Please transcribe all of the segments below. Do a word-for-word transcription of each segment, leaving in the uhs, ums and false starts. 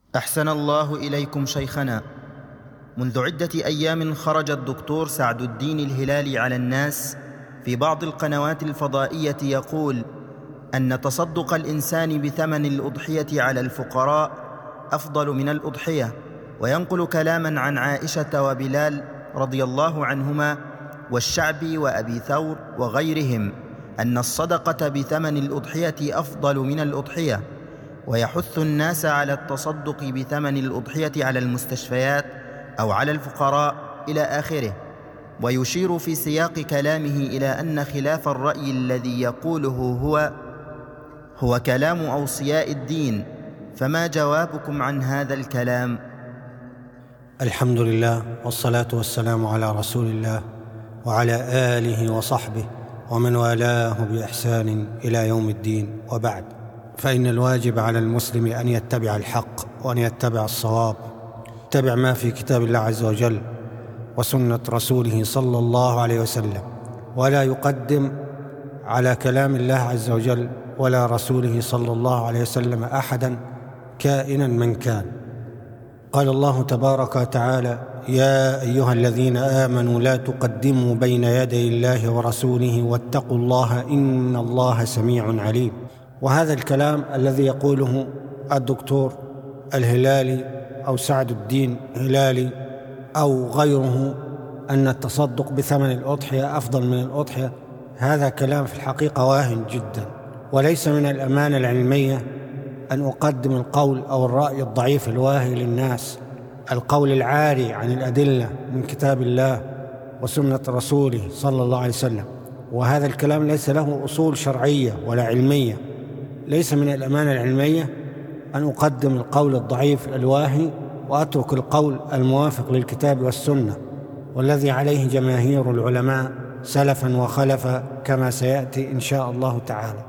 أحسن الله إليكم شيخنا. منذ عدة أيام خرج الدكتور سعد الدين الهلالي على الناس في بعض القنوات الفضائية يقول أن تصدق الإنسان بثمن الأضحية على الفقراء أفضل من الأضحية، وينقل كلاما عن عائشة وبلال رضي الله عنهما والشعبي وأبي ثور وغيرهم أن الصدقة بثمن الأضحية أفضل من الأضحية، ويحث الناس على التصدق بثمن الأضحية على المستشفيات أو على الفقراء إلى آخره، ويشير في سياق كلامه إلى أن خلاف الرأي الذي يقوله هو هو كلام أوصياء الدين. فما جوابكم عن هذا الكلام؟ الحمد لله، والصلاة والسلام على رسول الله وعلى آله وصحبه ومن والاه بإحسان إلى يوم الدين، وبعد، فإن الواجب على المسلم أن يتبع الحق وأن يتبع الصواب، يتبع ما في كتاب الله عز وجل وسنة رسوله صلى الله عليه وسلم، ولا يقدم على كلام الله عز وجل ولا رسوله صلى الله عليه وسلم أحدا كائنا من كان. قال الله تبارك وتعالى: يا أيها الذين آمنوا لا تقدموا بين يدي الله ورسوله واتقوا الله إن الله سميع عليم. وهذا الكلام الذي يقوله الدكتور الهلالي أو سعد الدين الهلالي أو غيره أن التصدق بثمن الأضحية أفضل من الأضحية، هذا كلام في الحقيقة واهن جدا، وليس من الأمانة العلمية أن أقدم القول أو الرأي الضعيف الواهي للناس، القول العاري عن الأدلة من كتاب الله وسنة رسوله صلى الله عليه وسلم. وهذا الكلام ليس له أصول شرعية ولا علمية. ليس من الأمانة العلمية أن أقدم القول الضعيف الواهي وأترك القول الموافق للكتاب والسنة، والذي عليه جماهير العلماء سلفا وخلفا كما سيأتي إن شاء الله تعالى.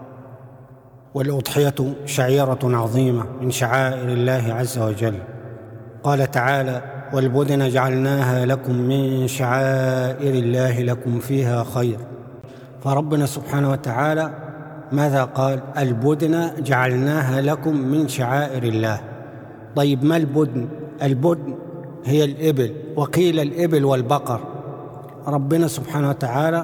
والأضحية شعيرة عظيمة من شعائر الله عز وجل. قال تعالى: والبدن جعلناها لكم من شعائر الله لكم فيها خير. فربنا سبحانه وتعالى ماذا قال؟ البدن جعلناها لكم من شعائر الله. طيب، ما البدن؟ البدن هي الإبل، وقيل الإبل والبقر. ربنا سبحانه وتعالى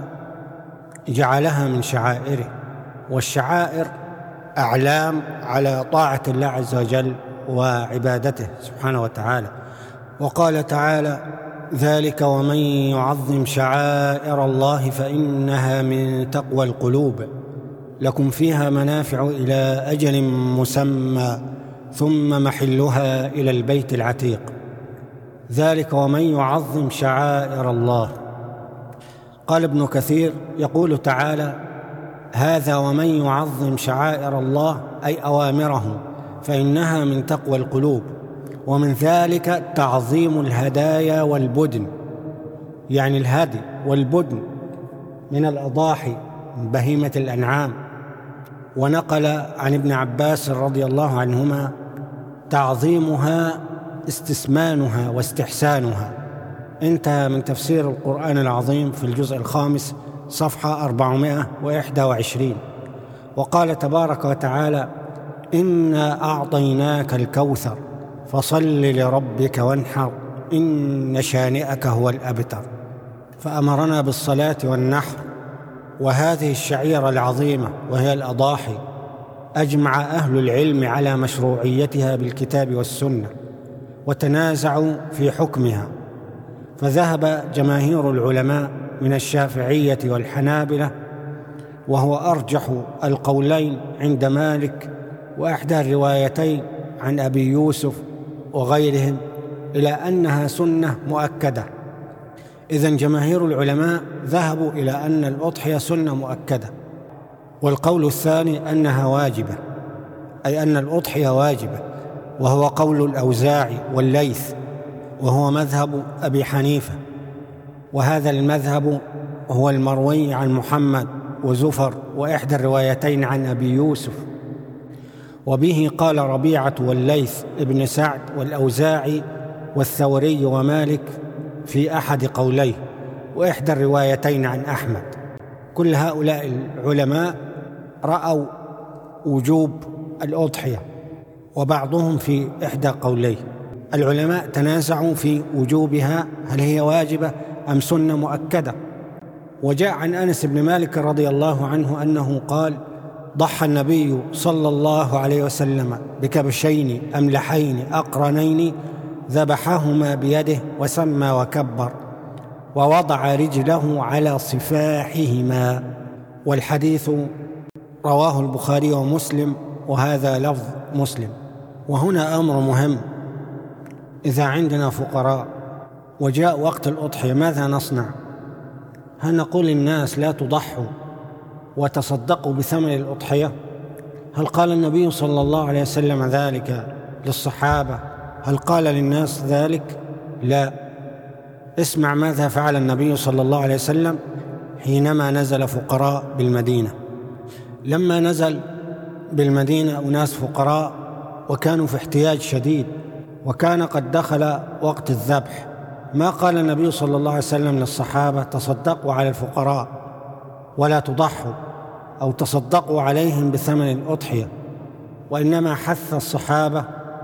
جعلها من شعائره، والشعائر أعلام على طاعة الله عز وجل وعبادته سبحانه وتعالى. وقال تعالى: ذلك ومن يعظم شعائر الله فإنها من تقوى القلوب لكم فيها منافع إلى أجل مسمى ثم محلها إلى البيت العتيق. ذلك ومن يعظم شعائر الله. قال ابن كثير يقول تعالى: هذا ومن يعظم شعائر الله أي أوامره فإنها من تقوى القلوب، ومن ذلك تعظيم الهدايا والبدن، يعني الهدي والبدن من الأضاحي من بهيمة الأنعام. ونقل عن ابن عباس رضي الله عنهما: تعظيمها استسمانها واستحسانها. انتهى من تفسير القرآن العظيم في الجزء الخامس صفحة أربعمائة وإحدى وعشرين. وقال تبارك وتعالى: إنا أعطيناك الكوثر فصل لربك وانحر إن شانئك هو الأبتر. فأمرنا بالصلاة والنحر. وهذه الشعيرة العظيمة وهي الأضاحي أجمع أهل العلم على مشروعيتها بالكتاب والسنة، وتنازعوا في حكمها، فذهب جماهير العلماء من الشافعية والحنابلة، وهو أرجح القولين عند مالك وإحدى الروايتين عن أبي يوسف وغيرهم، إلى أنها سنة مؤكدة. إذن جماهير العلماء ذهبوا إلى أن الأضحية سنة مؤكدة. والقول الثاني أنها واجبة، أي أن الأضحية واجبة، وهو قول الأوزاعي والليث، وهو مذهب أبي حنيفة. وهذا المذهب هو المروي عن محمد وزفر وإحدى الروايتين عن أبي يوسف. وبه قال ربيعة والليث ابن سعد والأوزاعي والثوري ومالك في أحد قوليه، وإحدى الروايتين عن أحمد. كل هؤلاء العلماء رأوا وجوب الأضحية، وبعضهم في إحدى قوليه. العلماء تنازعوا في وجوبها، هل هي واجبة أم سنة مؤكدة. وجاء عن أنس بن مالك رضي الله عنه أنه قال: ضحى النبي صلى الله عليه وسلم بكبشين أملحين أقرنين ذبحهما بيده وسمى وكبر ووضع رجله على صفاحهما. والحديث رواه البخاري ومسلم، وهذا لفظ مسلم. وهنا أمر مهم: إذا عندنا فقراء وجاء وقت الأضحية ماذا نصنع؟ هل نقول للناس لا تضحوا وتصدقوا بثمن الأضحية؟ هل قال النبي صلى الله عليه وسلم ذلك للصحابة؟ هل قال للناس ذلك؟ لا. اسمع ماذا فعل النبي صلى الله عليه وسلم حينما نزل فقراء بالمدينة. لما نزل بالمدينة أناس فقراء وكانوا في احتياج شديد، وكان قد دخل وقت الذبح، ما قال النبي صلى الله عليه وسلم للصحابة: تصدقوا على الفقراء ولا تضحوا، أو تصدقوا عليهم بثمن الأضحية، وإنما حث الصحابة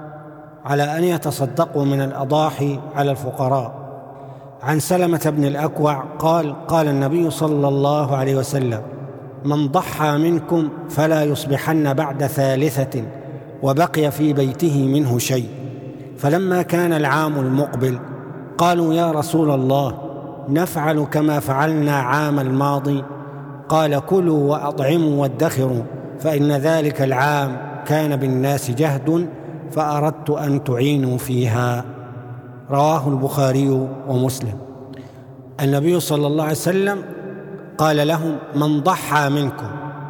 على أن يتصدقوا من الأضاحي على الفقراء. عن سلمة بن الأكوع قال: قال النبي صلى الله عليه وسلم: من ضحى منكم فلا يصبحن بعد ثالثة وبقي في بيته منه شيء. فلما كان العام المقبل قالوا: يا رسول الله، نفعل كما فعلنا عام الماضي؟ قال: كلوا وأطعموا وادخروا، فإن ذلك العام كان بالناس جهد فأردت أن تعينوا فيها. رواه البخاري ومسلم. النبي صلى الله عليه وسلم قال لهم: من ضحى منكم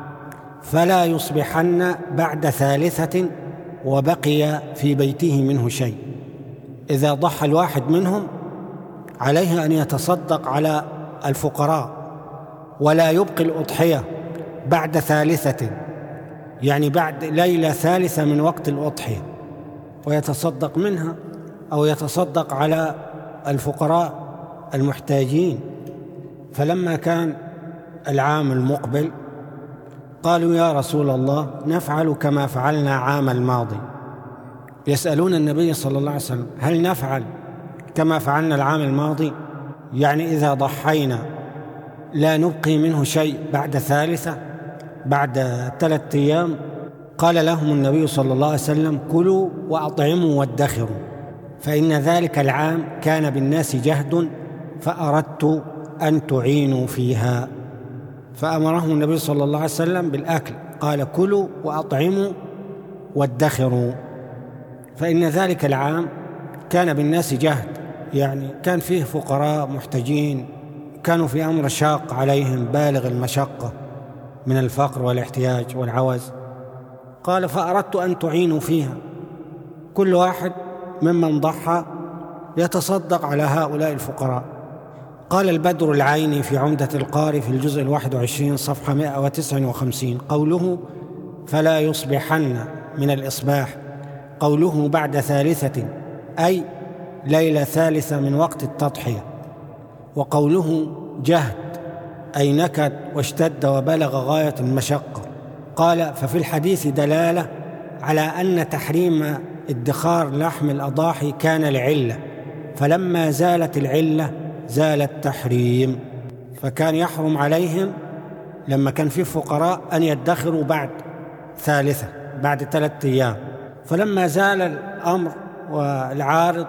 فلا يصبحن بعد ثالثة وبقي في بيته منه شيء. إذا ضحى الواحد منهم عليه أن يتصدق على الفقراء، ولا يبقي الأضحية بعد ثالثة، يعني بعد ليلة ثالثة من وقت الأضحية، ويتصدق منها، أو يتصدق على الفقراء المحتاجين. فلما كان العام المقبل قالوا: يا رسول الله، نفعل كما فعلنا عام الماضي. يسألون النبي صلى الله عليه وسلم: هل نفعل كما فعلنا العام الماضي؟ يعني إذا ضحينا لا نبقي منه شيء بعد ثالثة، بعد ثلاثة أيام؟ قال لهم النبي صلى الله عليه وسلم: كلوا وأطعموا وادخروا، فإن ذلك العام كان بالناس جهد فأردت أن تعينوا فيها. فأمرهم النبي صلى الله عليه وسلم بالأكل، قال: كلوا وأطعموا وادخروا، فإن ذلك العام كان بالناس جهد، يعني كان فيه فقراء محتاجين، كانوا في أمر شاق عليهم بالغ المشقة من الفقر والاحتياج والعوز. قال: فأردت أن تعينوا فيها، كل واحد ممن ضحى يتصدق على هؤلاء الفقراء. قال البدر العيني في عمدة القاري في الجزء الواحد وعشرين صفحة مئة وتسعة وخمسين: قوله فلا يصبحن من الإصباح، قوله بعد ثالثة أي ليلة ثالثة من وقت التضحية، وقوله جهد أي نكد واشتد وبلغ غاية المشقة. قال: ففي الحديث دلالة على أن تحريم ادخار لحم الأضاحي كان لعلة، فلما زالت العلة زال التحريم، فكان يحرم عليهم لما كان في فقراء أن يدخروا بعد ثالثة، بعد ثلاثة أيام. فلما زال الأمر والعارض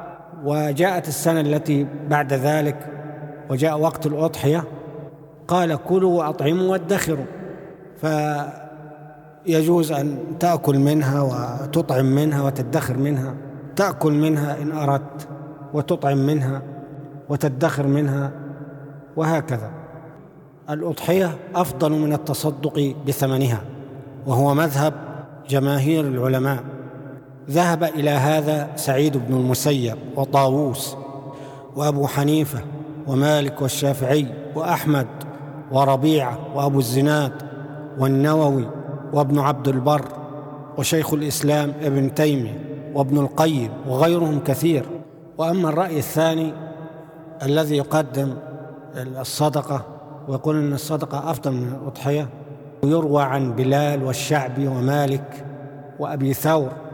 وجاءت السنة التي بعد ذلك وجاء وقت الأضحية، قال: كلوا وأطعموا وادخروا، فيجوز أن تأكل منها وتطعم منها وتدخر منها، تأكل منها إن أردت، وتطعم منها وتدخر منها، وهكذا. الأضحية أفضل من التصدق بثمنها، وهو مذهب جماهير العلماء. ذهب إلى هذا سعيد بن المسيب وطاووس وأبو حنيفة ومالك والشافعي وأحمد وربيعة وأبو الزناد والنووي وابن عبد البر وشيخ الإسلام ابن تيمية وابن القيم وغيرهم كثير. وأما الرأي الثاني الذي يقدم الصدقة ويقول أن الصدقة أفضل من الأضحية، ويروى عن بلال والشعبي ومالك وأبي ثور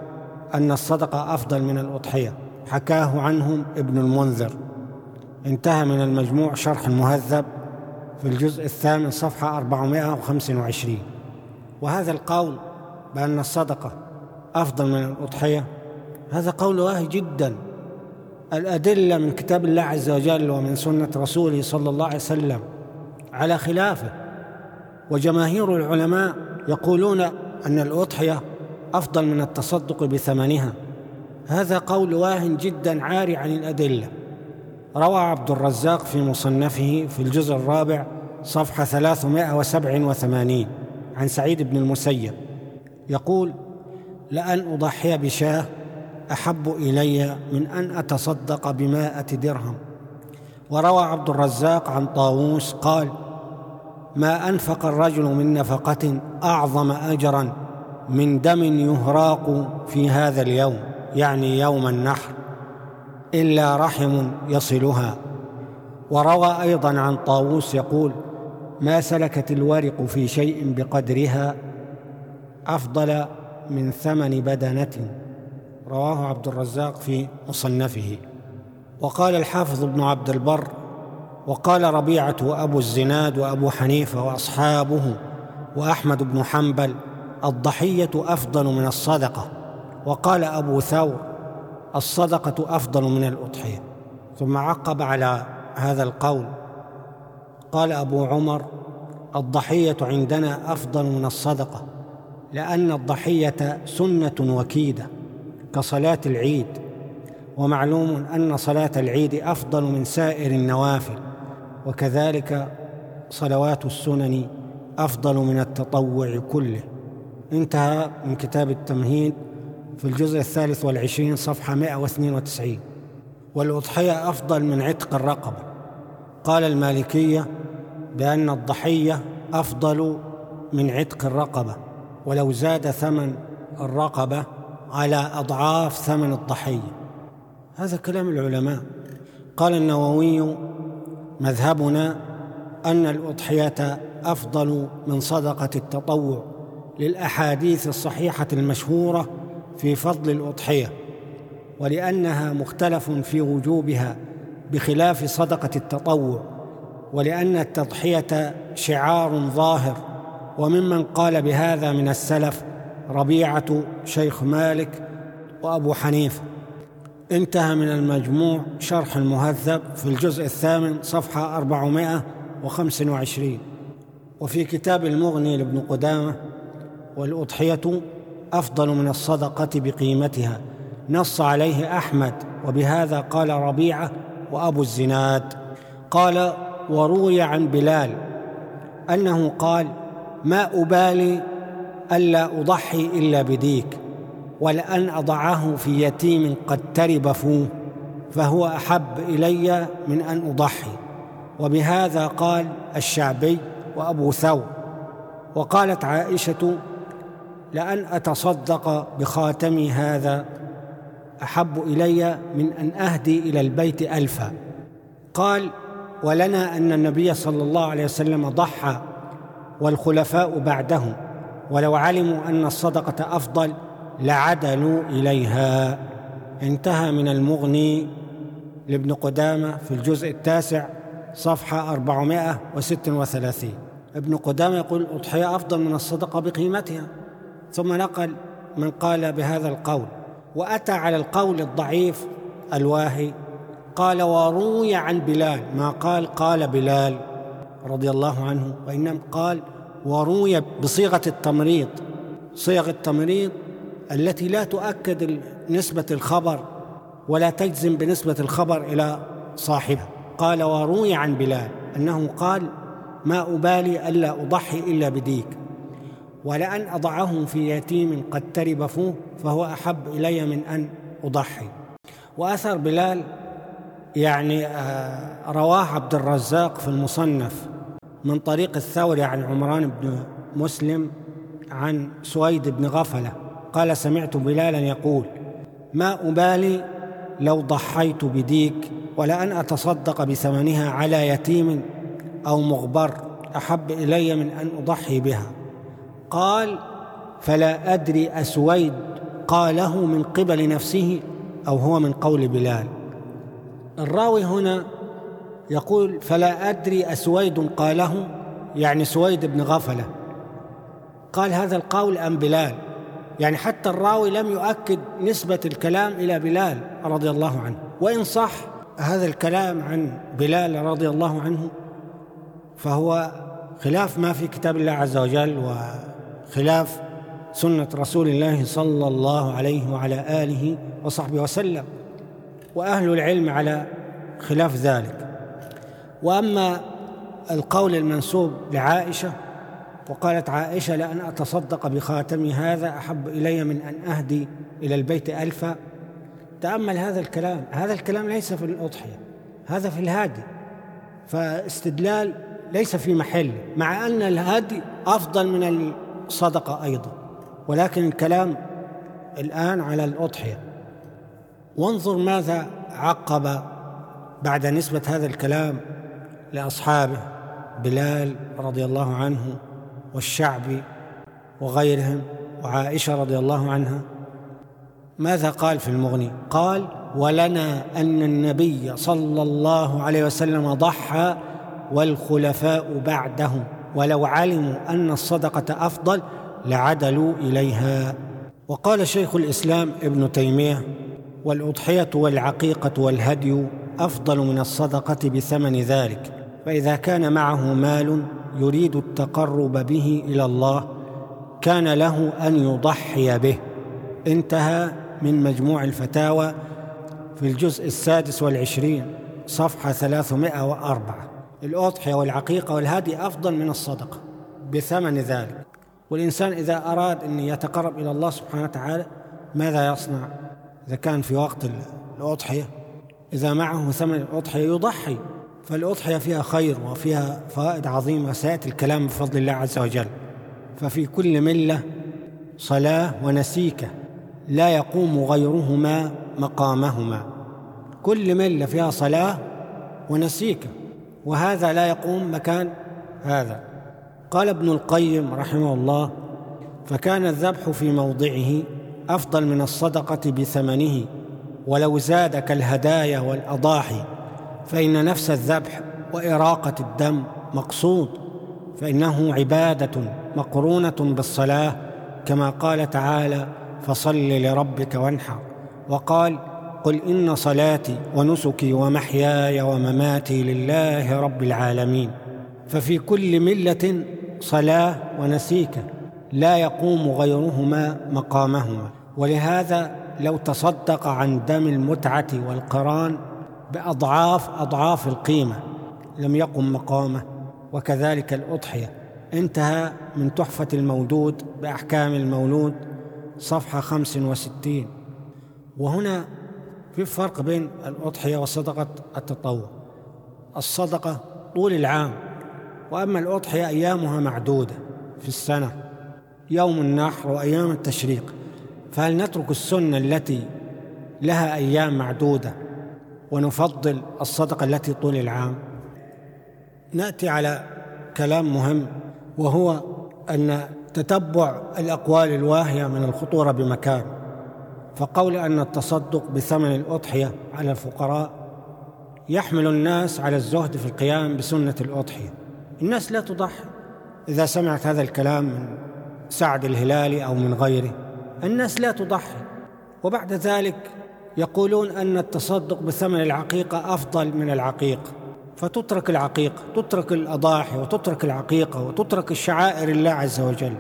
أن الصدقة أفضل من الأضحية، حكاه عنهم ابن المنذر. انتهى من المجموع شرح المهذب في الجزء الثامن صفحة أربعمائة وخمسة وعشرين. وهذا القول بأن الصدقة أفضل من الأضحية هذا قول واهي جدا. الأدلة من كتاب الله عز وجل ومن سنة رسوله صلى الله عليه وسلم على خلافه، وجماهير العلماء يقولون أن الأضحية أفضل من التصدق بثمنها. هذا قول واه جدا عاري عن الأدلة. روى عبد الرزاق في مصنفه في الجزء الرابع صفحة ثلاثمائة وسبعة وثمانين عن سعيد بن المسيب يقول: لأن أضحي بشاة أحب إلي من أن أتصدق بمائة درهم. وروى عبد الرزاق عن طاووس قال: ما أنفق الرجل من نفقة أعظم أجرا من دم يهراق في هذا اليوم، يعني يوم النحر، إلا رحم يصلها. وروى أيضا عن طاووس يقول: ما سلكت الورق في شيء بقدرها أفضل من ثمن بدنة. رواه عبد الرزاق في مصنفه. وقال الحافظ ابن عبد البر: وقال ربيعة وأبو الزناد وأبو حنيفة وأصحابه وأحمد بن حنبل: الضحية أفضل من الصدقة. وقال أبو ثور: الصدقة أفضل من الأضحية. ثم عقب على هذا القول قال أبو عمر: الضحية عندنا أفضل من الصدقة، لأن الضحية سنة وكيدة كصلاة العيد، ومعلوم أن صلاة العيد أفضل من سائر النوافل، وكذلك صلوات السنن أفضل من التطوع كله. انتهى من كتاب التمهيد في الجزء الثالث والعشرين صفحة مائة واثنين وتسعين. والأضحية أفضل من عتق الرقبة. قال المالكية بأن الضحية أفضل من عتق الرقبة، ولو زاد ثمن الرقبة على أضعاف ثمن الضحية. هذا كلام العلماء. قال النووي: مذهبنا أن الأضحية أفضل من صدقة التطوع، للأحاديث الصحيحة المشهورة في فضل الأضحية، ولأنها مختلف في وجوبها بخلاف صدقة التطوع، ولأن التضحية شعار ظاهر. وممن قال بهذا من السلف ربيعة شيخ مالك وأبو حنيفة. انتهى من المجموع شرح المهذب في الجزء الثامن صفحة أربعمائة وخمسة وعشرين. وفي كتاب المغني لابن قدامة: والأضحية أفضل من الصدقة بقيمتها، نص عليه أحمد، وبهذا قال ربيعة وأبو الزناد. قال: وروي عن بلال أنه قال: ما أبالي ألا أضحي إلا بديك، ولأن أضعه في يتيم قد ترب فوه، فهو أحب إلي من أن أضحي. وبهذا قال الشعبي وأبو ثور. وقالت عائشة: لأن أتصدق بخاتمي هذا أحب إلي من أن أهدي إلى البيت ألفا. قال: ولنا أن النبي صلى الله عليه وسلم ضحى والخلفاء بعده، ولو علموا أن الصدقة أفضل لعدلوا إليها. انتهى من المغني لابن قدامة في الجزء التاسع صفحة أربعمائة وستة وثلاثين. ابن قدامة يقول: الأضحية أفضل من الصدقة بقيمتها، ثم نقل من قال بهذا القول. وأتى على القول الضعيف الواهي قال: وروي عن بلال، ما قال قال بلال رضي الله عنه، وإنما قال وروي بصيغة التمريض، صيغ التمريض التي لا تؤكد نسبة الخبر ولا تجزم بنسبة الخبر إلى صاحبه. قال: وروي عن بلال أنه قال: ما أبالي ألا أضحي إلا بديك، ولأن أضعه في يتيم قد ترب فوه، فهو أحب إلي من أن أضحي. وأثر بلال يعني رواه عبد الرزاق في المصنف من طريق الثوري عن عمران بن مسلم عن سويد بن غفلة قال: سمعت بلالا يقول: ما أبالي لو ضحيت بديك، ولأن أتصدق بثمنها على يتيم أو مغبر أحب إلي من أن أضحي بها. قال: فلا أدري أسويد قاله من قبل نفسه أو هو من قول بلال. الراوي هنا يقول فلا أدري أسويد قاله، يعني سويد بن غفلة قال هذا القول أم بلال، يعني حتى الراوي لم يؤكد نسبة الكلام إلى بلال رضي الله عنه. وإن صح هذا الكلام عن بلال رضي الله عنه فهو خلاف ما في كتاب الله عز وجل وخلاف سنة رسول الله صلى الله عليه وعلى آله وصحبه وسلم، وأهل العلم على خلاف ذلك. وأما القول المنسوب لعائشة، وقالت عائشة لأن أتصدق بخاتمي هذا أحب إلي من أن أهدي إلى البيت ألفا، تأمل هذا الكلام، هذا الكلام ليس في الأضحية، هذا في الهادي، فاستدلال ليس في محل، مع أن الهادي أفضل من الصدقة أيضا، ولكن الكلام الآن على الأضحية. وانظر ماذا عقب بعد نسبة هذا الكلام لأصحابه بلال رضي الله عنه والشعبي وغيرهم وعائشة رضي الله عنها. ماذا قال في المغني؟ قال ولنا أن النبي صلى الله عليه وسلم ضحى والخلفاء بعده، ولو علموا أن الصدقة أفضل لعدلوا إليها. وقال شيخ الإسلام ابن تيمية والأضحية والعقيقة والهدي أفضل من الصدقة بثمن ذلك، فإذا كان معه مال يريد التقرب به إلى الله كان له أن يضحي به. انتهى من مجموع الفتاوى في الجزء السادس والعشرين صفحة ثلاثمائة وأربعة. الأضحية والعقيقة والهدي أفضل من الصدقة بثمن ذلك. والإنسان إذا أراد أن يتقرب إلى الله سبحانه وتعالى ماذا يصنع؟ إذا كان في وقت الأضحية إذا معه ثمن الأضحية يضحي، فالأضحية فيها خير وفيها فوائد عظيمة سيأتي الكلام بفضل الله عز وجل. ففي كل ملة صلاة ونسيكة لا يقوم غيرهما مقامهما، كل ملة فيها صلاة ونسيكة، وهذا لا يقوم مكان هذا. قال ابن القيم رحمه الله فكان الذبح في موضعه أفضل من الصدقة بثمنه، ولو زاد كالهدايا والأضاحي، فإن نفس الذبح وإراقة الدم مقصود، فإنه عبادة مقرونة بالصلاة، كما قال تعالى فصل لربك وانحر، وقال قل إن صلاتي ونسكي ومحياي ومماتي لله رب العالمين. ففي كل ملة صلاة ونسيكة لا يقوم غيرهما مقامهما. ولهذا لو تصدق عن دم المتعة والقران بأضعاف أضعاف القيمة لم يقم مقامه، وكذلك الأضحية. انتهى من تحفة المولود بأحكام المولود صفحة خمس وستين. وهنا في فرق بين الأضحية وصدقة التطوع. الصدقة طول العام، وأما الأضحية أيامها معدودة في السنة، يوم النحر وأيام التشريق. فهل نترك السنة التي لها أيام معدودة ونفضل الصدقة التي طول العام؟ نأتي على كلام مهم، وهو أن تتبع الأقوال الواهية من الخطورة بمكان. فقول أن التصدق بثمن الأضحية على الفقراء يحمل الناس على الزهد في القيام بسنة الأضحية. الناس لا تضحي. إذا سمعت هذا الكلام من سعد الهلالي أو من غيره، الناس لا تضحي. وبعد ذلك يقولون أن التصدق بثمن العقيقة أفضل من العقيقة، فتترك العقيقة، تترك الأضاحي وتترك العقيقة وتترك الشعائر الله عز وجل.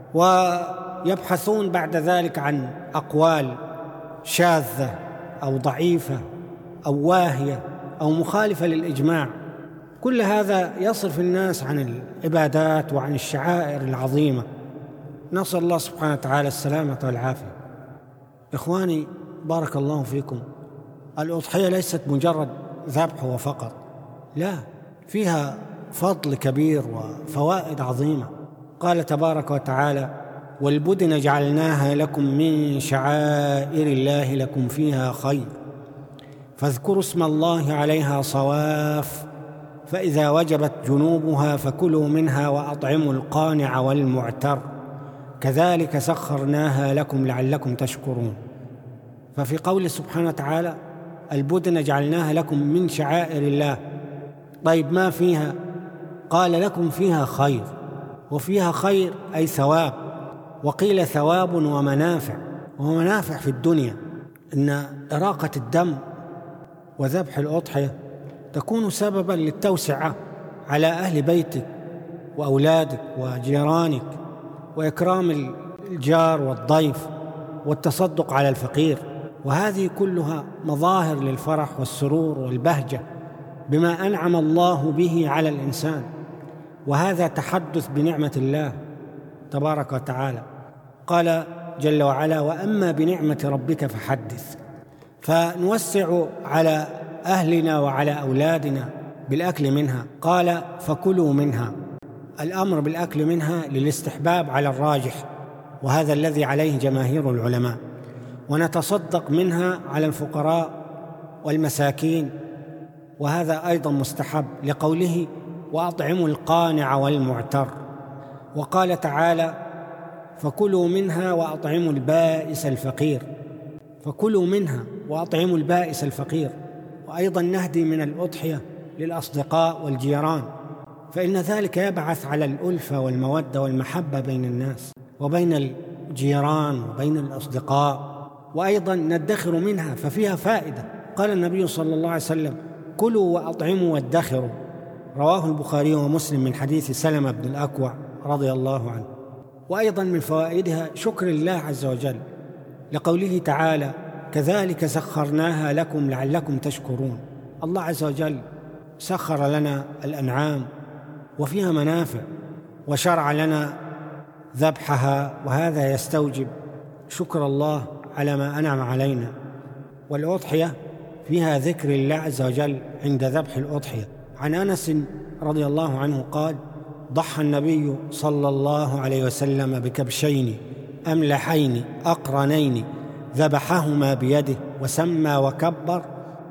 ويبحثون بعد ذلك عن أقوال شاذة أو ضعيفة أو واهية أو مخالفة للإجماع. كل هذا يصرف الناس عن العبادات وعن الشعائر العظيمة. نسأل الله سبحانه وتعالى السلامة والعافية. إخواني بارك الله فيكم، الأضحية ليست مجرد ذبح وفقط، لا، فيها فضل كبير وفوائد عظيمة. قال تبارك وتعالى والبدن جعلناها لكم من شعائر الله لكم فيها خير فاذكروا اسم الله عليها صواف فإذا وجبت جنوبها فكلوا منها وأطعموا القانع والمعتر كذلك سخرناها لكم لعلكم تشكرون. ففي قوله سبحانه وتعالى البدن جعلناها لكم من شعائر الله، طيب ما فيها؟ قال لكم فيها خير، وفيها خير أي ثواب، وقيل ثواب ومنافع. ومنافع في الدنيا إن إراقة الدم وذبح الأضحية تكون سببا للتوسعة على أهل بيتك وأولادك وجيرانك، وإكرام الجار والضيف، والتصدق على الفقير، وهذه كلها مظاهر للفرح والسرور والبهجة بما أنعم الله به على الإنسان، وهذا تحدث بنعمة الله تبارك وتعالى. قال جل وعلا وأما بنعمة ربك فحدث. فنوسع على أهلنا وعلى أولادنا بالأكل منها. قال فكلوا منها، الأمر بالأكل منها للاستحباب على الراجح، وهذا الذي عليه جماهير العلماء، ونتصدق منها على الفقراء والمساكين، وهذا أيضا مستحب لقوله وأطعموا القانع والمعتر. وقال تعالى فكلوا منها وأطعموا البائس الفقير، فكلوا منها وأطعموا البائس الفقير. وأيضا نهدي من الأضحية للأصدقاء والجيران، فإن ذلك يبعث على الألفة والمودة والمحبة بين الناس وبين الجيران وبين الأصدقاء. وأيضا ندخر منها ففيها فائدة. قال النبي صلى الله عليه وسلم كلوا وأطعموا وادخروا، رواه البخاري ومسلم من حديث سلمة بن الأكوع رضي الله عنه. وأيضا من فوائدها شكر الله عز وجل لقوله تعالى كذلك سخرناها لكم لعلكم تشكرون. الله عز وجل سخر لنا الأنعام وفيها منافع، وشرع لنا ذبحها، وهذا يستوجب شكر الله على ما أنعم علينا. والأضحية فيها ذكر الله عز وجل عند ذبح الأضحية. عن أنس رضي الله عنه قال ضحى النبي صلى الله عليه وسلم بكبشين أملحين أقرنين ذبحهما بيده وسمى وكبر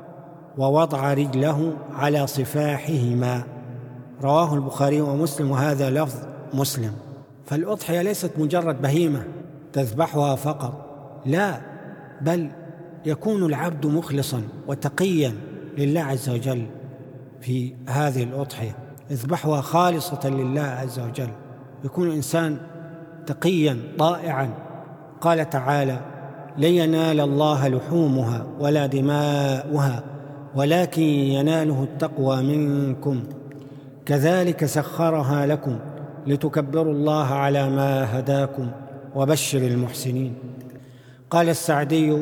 ووضع رجله على صفاحهما، رواه البخاري ومسلم، وهذا لفظ مسلم. فالأضحية ليست مجرد بهيمة تذبحها فقط، لا، بل يكون العبد مخلصا وتقيا لله عز وجل في هذه الأضحية، يذبحها خالصة لله عز وجل، يكون إنسان تقيا طائعا. قال تعالى لن ينال الله لحومها ولا دماؤها ولكن يناله التقوى منكم كذلك سخرها لكم لتكبروا الله على ما هداكم وبشر المحسنين. قال السعدي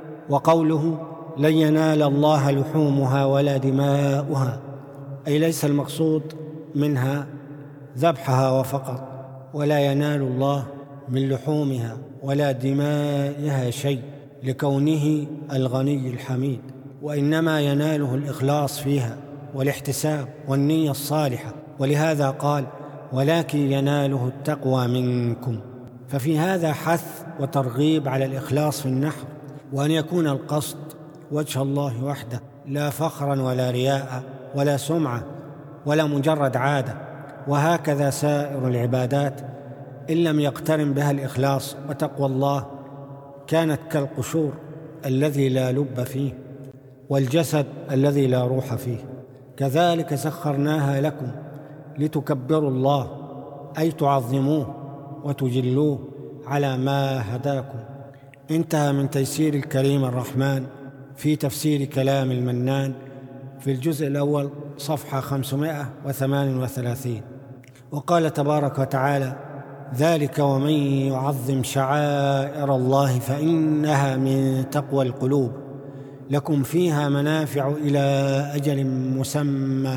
وقوله لن ينال الله لحومها ولا دماؤها أي ليس المقصود منها ذبحها وفقط، ولا ينال الله من لحومها ولا دمائها شيء لكونه الغني الحميد، وإنما يناله الإخلاص فيها والاحتساب والنية الصالحة، ولهذا قال ولكن يناله التقوى منكم. ففي هذا حث وترغيب على الإخلاص في النحر، وأن يكون القصد وجه الله وحده، لا فخرا ولا رياء ولا سمعة ولا مجرد عادة. وهكذا سائر العبادات إن لم يقترن بها الإخلاص وتقوى الله كانت كالقشور الذي لا لب فيه والجسد الذي لا روح فيه. كذلك سخرناها لكم لتكبروا الله أي تعظموه وتجلوه على ما هداكم. انتهى من تيسير الكريم الرحمن في تفسير كلام المنان في الجزء الأول صفحة خمسمائة وثمان وثلاثين. وقال تبارك وتعالى ذلك ومن يعظم شعائر الله فإنها من تقوى القلوب لكم فيها منافع إلى أجل مسمى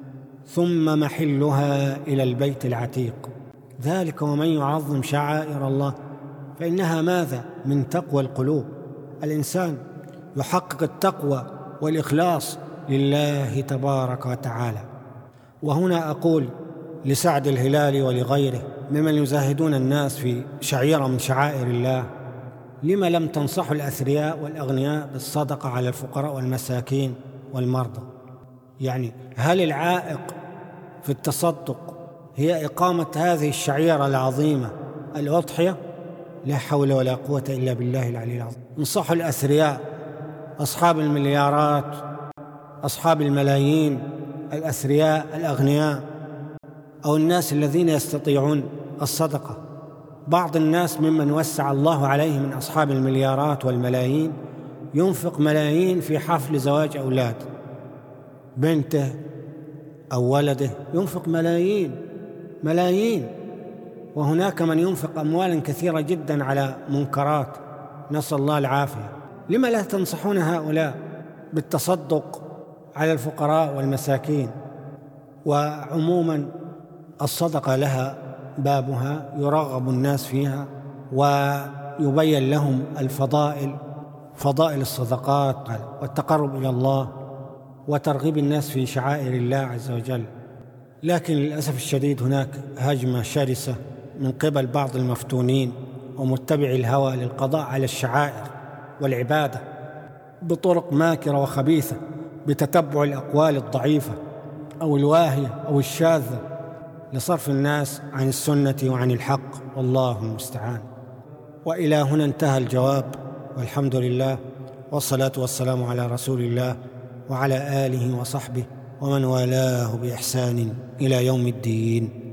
ثم محلها إلى البيت العتيق. ذلك ومن يعظم شعائر الله فإنها ماذا؟ من تقوى القلوب. الإنسان يحقق التقوى والإخلاص لله تبارك وتعالى. وهنا أقول لسعد الهلالي ولغيره ممن يزاهدون الناس في شعيرة من شعائر الله لما لم تنصحوا الأثرياء والأغنياء بالصدقة على الفقراء والمساكين والمرضى؟ يعني هل العائق في التصدق هي إقامة هذه الشعيرة العظيمة الأضحية لا حول ولا قوة إلا بالله العلي العظيم. انصحوا الأثرياء، أصحاب المليارات، أصحاب الملايين، الأثرياء الأغنياء، أو الناس الذين يستطيعون الصدقة. بعض الناس ممن وسع الله عليه من أصحاب المليارات والملايين ينفق ملايين في حفل زواج أولاد بنته أو ولده، ينفق ملايين ملايين. وهناك من ينفق أموالا كثيرة جدا على منكرات، نسأل الله العافية. لما لا تنصحون هؤلاء بالتصدق على الفقراء والمساكين؟ وعموما الصدقة لها بابها، يرغب الناس فيها ويبين لهم الفضائل، فضائل الصدقات والتقرب إلى الله وترغيب الناس في شعائر الله عز وجل. لكن للأسف الشديد هناك هجمة شرسة من قبل بعض المفتونين ومتبعي الهوى للقضاء على الشعائر والعبادة بطرق ماكرة وخبيثة، بتتبع الأقوال الضعيفة أو الواهية أو الشاذة لصرف الناس عن السنة وعن الحق، والله المستعان. وإلى هنا انتهى الجواب، والحمد لله، والصلاة والسلام على رسول الله وعلى آله وصحبه ومن والاه بإحسان إلى يوم الدين.